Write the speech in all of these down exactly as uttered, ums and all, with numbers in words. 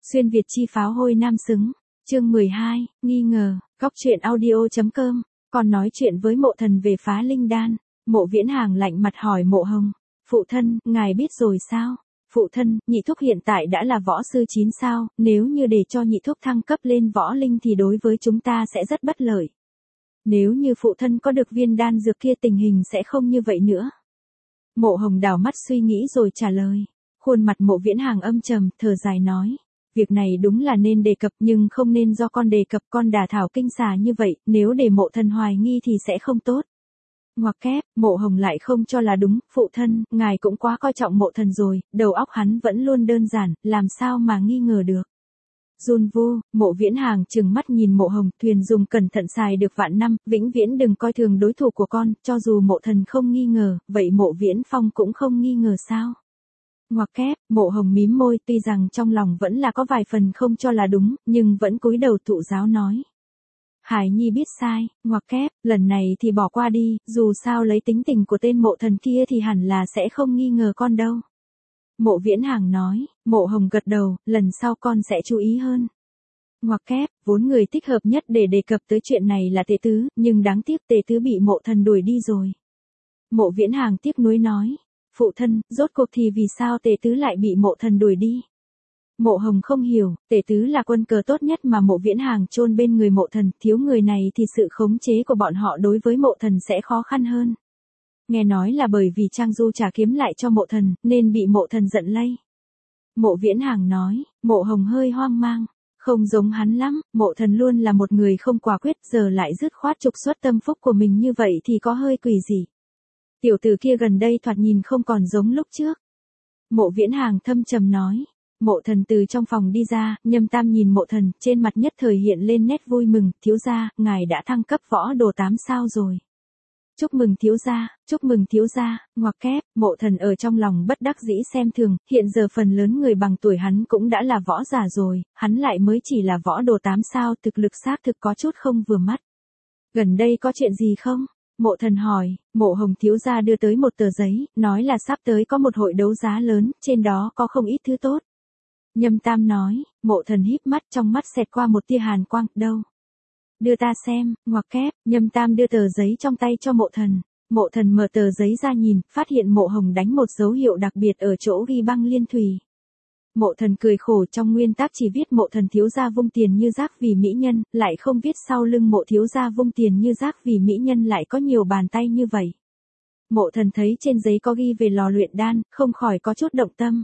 Xuyên Việt chi pháo hôi nam xứng. Chương mười hai, nghi ngờ. Góc truyện audio.com. Còn nói chuyện với Mộ Thần về phá linh đan. Mộ Viễn Hàng lạnh mặt hỏi Mộ Hồng. Phụ thân, ngài biết rồi sao? Phụ thân, nhị thúc hiện tại đã là võ sư chín sao, nếu như để cho nhị thúc thăng cấp lên võ linh thì đối với chúng ta sẽ rất bất lợi. Nếu như phụ thân có được viên đan dược kia tình hình sẽ không như vậy nữa. Mộ Hồng đảo mắt suy nghĩ rồi trả lời. Khuôn mặt Mộ Viễn Hàng âm trầm, thở dài nói. Việc này đúng là nên đề cập nhưng không nên do con đề cập, con đả thảo kinh xà như vậy, nếu để Mộ Thần hoài nghi thì sẽ không tốt. Ngoặc kép, Mộ Hồng lại không cho là đúng, phụ thân, ngài cũng quá coi trọng Mộ Thần rồi, đầu óc hắn vẫn luôn đơn giản, làm sao mà nghi ngờ được. Jun Vu, Mộ Viễn Hàng trừng mắt nhìn Mộ Hồng, thuyền dùng cẩn thận xài được vạn năm, vĩnh viễn đừng coi thường đối thủ của con, cho dù Mộ Thần không nghi ngờ, vậy Mộ Viễn Phong cũng không nghi ngờ sao. Ngoặc kép, Mộ Hồng mím môi, tuy rằng trong lòng vẫn là có vài phần không cho là đúng, nhưng vẫn cúi đầu thụ giáo nói. Hải Nhi biết sai, ngoặc kép, lần này thì bỏ qua đi, dù sao lấy tính tình của tên Mộ Thần kia thì hẳn là sẽ không nghi ngờ con đâu. Mộ Viễn Hàng nói. Mộ Hồng gật đầu, lần sau con sẽ chú ý hơn. Ngoặc kép, vốn người thích hợp nhất để đề cập tới chuyện này là Tề Tứ, nhưng đáng tiếc Tề Tứ bị Mộ Thần đuổi đi rồi. Mộ Viễn Hàng tiếc nuối nói. Phụ thân, rốt cuộc thì vì sao Tề Tứ lại bị Mộ Thần đuổi đi? Mộ Hồng không hiểu, Tề Tứ là quân cờ tốt nhất mà Mộ Viễn Hàng chôn bên người Mộ Thần, thiếu người này thì sự khống chế của bọn họ đối với Mộ Thần sẽ khó khăn hơn. Nghe nói là bởi vì Trang Du trả kiếm lại cho Mộ Thần, nên bị Mộ Thần giận lây. Mộ Viễn Hàng nói. Mộ Hồng hơi hoang mang. Không giống hắn lắm, Mộ Thần luôn là một người không quả quyết, giờ lại dứt khoát trục xuất tâm phúc của mình như vậy thì có hơi quỷ dị. Tiểu tử kia gần đây thoạt nhìn không còn giống lúc trước. Mộ Viễn Hàng thâm trầm nói. Mộ Thần từ trong phòng đi ra, Nhâm Tam nhìn Mộ Thần, trên mặt nhất thời hiện lên nét vui mừng, thiếu gia, ngài đã thăng cấp võ đồ tám sao rồi. Chúc mừng thiếu gia, chúc mừng thiếu gia, ngoặc kép, Mộ Thần ở trong lòng bất đắc dĩ xem thường, hiện giờ phần lớn người bằng tuổi hắn cũng đã là võ giả rồi, hắn lại mới chỉ là võ đồ tám sao, thực lực xác thực có chút không vừa mắt. Gần đây có chuyện gì không? Mộ Thần hỏi. Mộ Hồng thiếu gia đưa tới một tờ giấy, nói là sắp tới có một hội đấu giá lớn, trên đó có không ít thứ tốt. Nhâm Tam nói. Mộ Thần híp mắt, trong mắt xẹt qua một tia hàn quang, đâu? Đưa ta xem, ngoặc kép, Nhâm Tam đưa tờ giấy trong tay cho Mộ Thần. Mộ Thần mở tờ giấy ra nhìn, phát hiện Mộ Hồng đánh một dấu hiệu đặc biệt ở chỗ ghi băng liên thủy. Mộ Thần cười khổ, trong nguyên tắc chỉ viết Mộ Thần thiếu gia vung tiền như rác vì mỹ nhân, lại không viết sau lưng Mộ thiếu gia vung tiền như rác vì mỹ nhân lại có nhiều bàn tay như vậy. Mộ Thần thấy trên giấy có ghi về lò luyện đan, không khỏi có chút động tâm.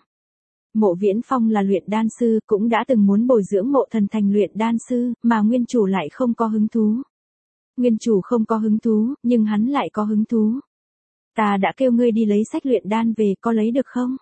Mộ Viễn Phong là luyện đan sư, cũng đã từng muốn bồi dưỡng Mộ Thần thành luyện đan sư, mà nguyên chủ lại không có hứng thú. Nguyên chủ không có hứng thú, nhưng hắn lại có hứng thú. Ta đã kêu ngươi đi lấy sách luyện đan về, có lấy được không?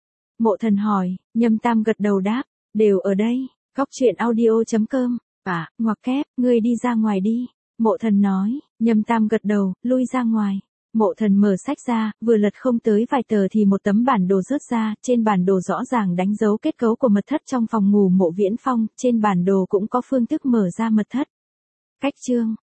Mộ Thần hỏi. Nhâm Tam gật đầu đáp. Đều ở đây. Góc truyện audio.com. À, ngoặc kép, ngươi đi ra ngoài đi. Mộ Thần nói. Nhâm Tam gật đầu, lui ra ngoài. Mộ Thần mở sách ra, vừa lật không tới vài tờ thì một tấm bản đồ rớt ra, trên bản đồ rõ ràng đánh dấu kết cấu của mật thất trong phòng ngủ Mộ Viễn Phong, trên bản đồ cũng có phương thức mở ra mật thất. Cách chương.